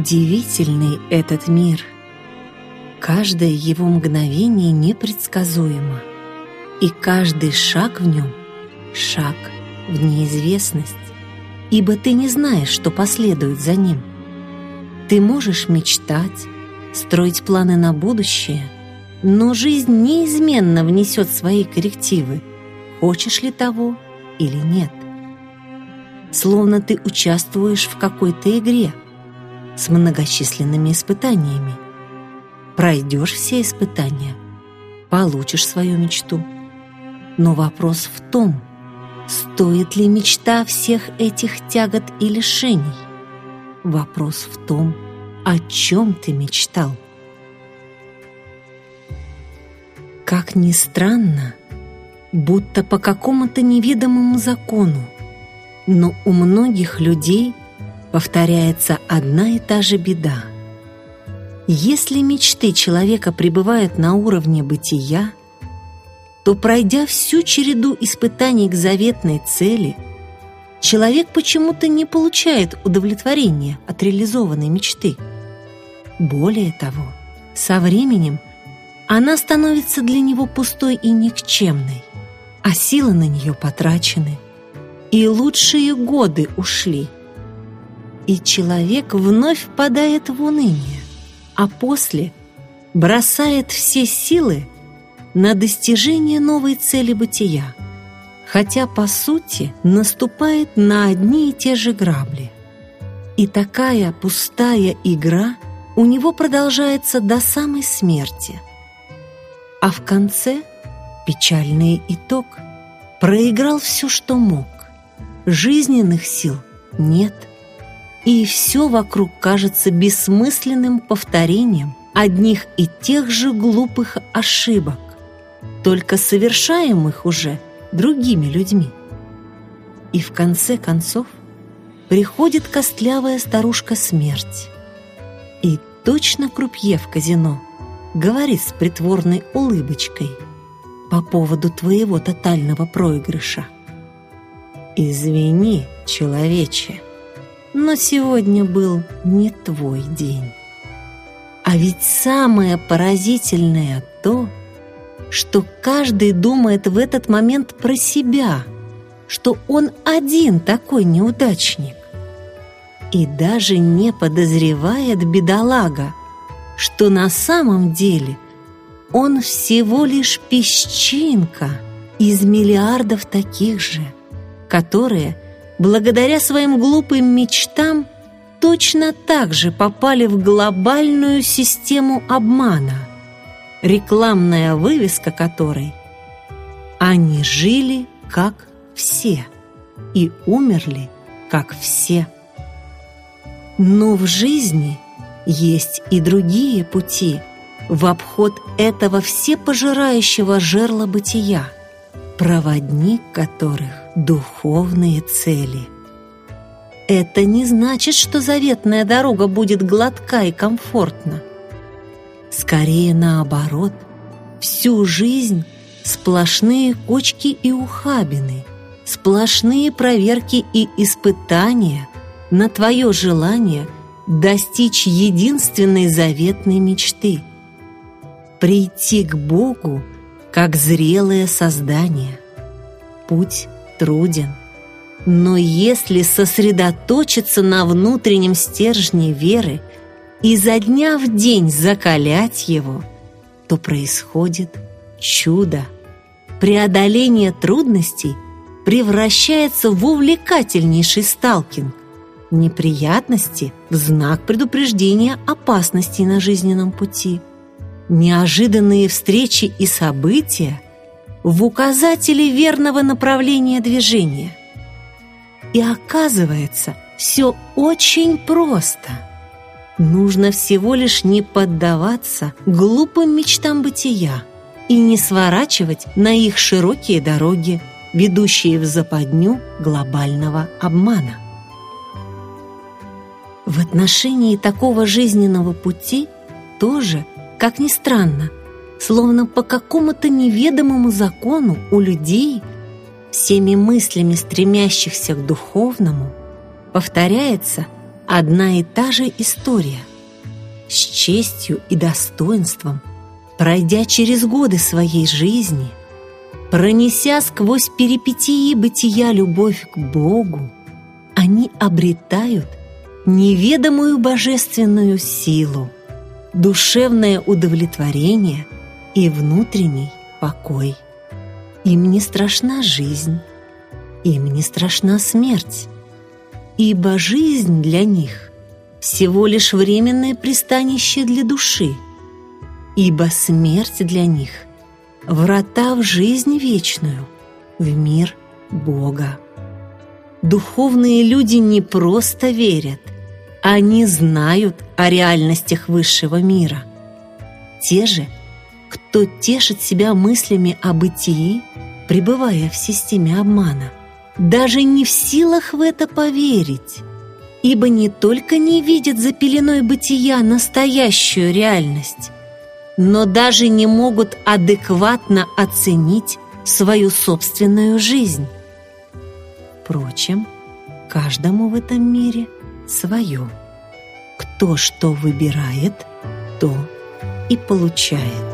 Удивительный этот мир. Каждое его мгновение непредсказуемо, и каждый шаг в нем — шаг в неизвестность, ибо ты не знаешь, что последует за ним. Ты можешь мечтать, строить планы на будущее, но жизнь неизменно внесет свои коррективы, хочешь ли того или нет. Словно ты участвуешь в какой-то игре с многочисленными испытаниями. Пройдешь все испытания, получишь свою мечту. Но вопрос в том, стоит ли мечта всех этих тягот и лишений? Вопрос в том, о чем ты мечтал. Как ни странно, будто по какому-то неведомому закону, но у многих людей повторяется одна и та же беда. Если мечты человека пребывают на уровне бытия, то, пройдя всю череду испытаний к заветной цели, человек почему-то не получает удовлетворения от реализованной мечты. Более того, со временем она становится для него пустой и никчемной, а силы на нее потрачены, и лучшие годы ушли. И человек вновь впадает в уныние, а после бросает все силы на достижение новой цели бытия, хотя, по сути, наступает на одни и те же грабли. И такая пустая игра у него продолжается до самой смерти. А в конце печальный итог: проиграл все, что мог, жизненных сил нет, и все вокруг кажется бессмысленным повторением одних и тех же глупых ошибок, только совершаемых уже другими людьми. И в конце концов приходит костлявая старушка смерть, и точно крупье в казино говорит с притворной улыбочкой по поводу твоего тотального проигрыша: «Извини, человече, но сегодня был не твой день». А ведь самое поразительное то, что каждый думает в этот момент про себя, что он один такой неудачник. И даже не подозревает бедолага, что на самом деле он всего лишь песчинка из миллиардов таких же, которые, благодаря своим глупым мечтам, точно так же попали в глобальную систему обмана, рекламная вывеска которой: «Они жили, как все, и умерли, как все». Но в жизни есть и другие пути в обход этого всепожирающего жерла бытия, проводник которых — духовные цели. Это не значит, что заветная дорога будет гладка и комфортна. Скорее наоборот, всю жизнь сплошные кочки и ухабины, сплошные проверки и испытания на твое желание достичь единственной заветной мечты — прийти к Богу как зрелое создание. Путь труден, но если сосредоточиться на внутреннем стержне веры и изо дня в день закалять его, то происходит чудо. Преодоление трудностей превращается в увлекательнейший сталкинг, неприятности в знак предупреждения опасностей на жизненном пути, неожиданные встречи и события в указатели верного направления движения. И оказывается, все очень просто. Нужно всего лишь не поддаваться глупым мечтам бытия и не сворачивать на их широкие дороги, ведущие в западню глобального обмана. В отношении такого жизненного пути тоже, как ни странно, словно по какому-то неведомому закону у людей, всеми мыслями стремящихся к духовному, повторяется одна и та же история. С честью и достоинством, пройдя через годы своей жизни, пронеся сквозь перипетии бытия любовь к Богу, они обретают неведомую божественную силу, душевное удовлетворение и внутренний покой. Им не страшна жизнь, им не страшна смерть, ибо жизнь для них всего лишь временное пристанище для души, ибо смерть для них — врата в жизнь вечную, в мир Бога. Духовные люди не просто верят, они знают о реальностях высшего мира. Те же, кто тешит себя мыслями о бытии, пребывая в системе обмана, даже не в силах в это поверить, ибо не только не видят за пеленой бытия настоящую реальность, но даже не могут адекватно оценить свою собственную жизнь. Впрочем, каждому в этом мире свое. Кто что выбирает, то и получает.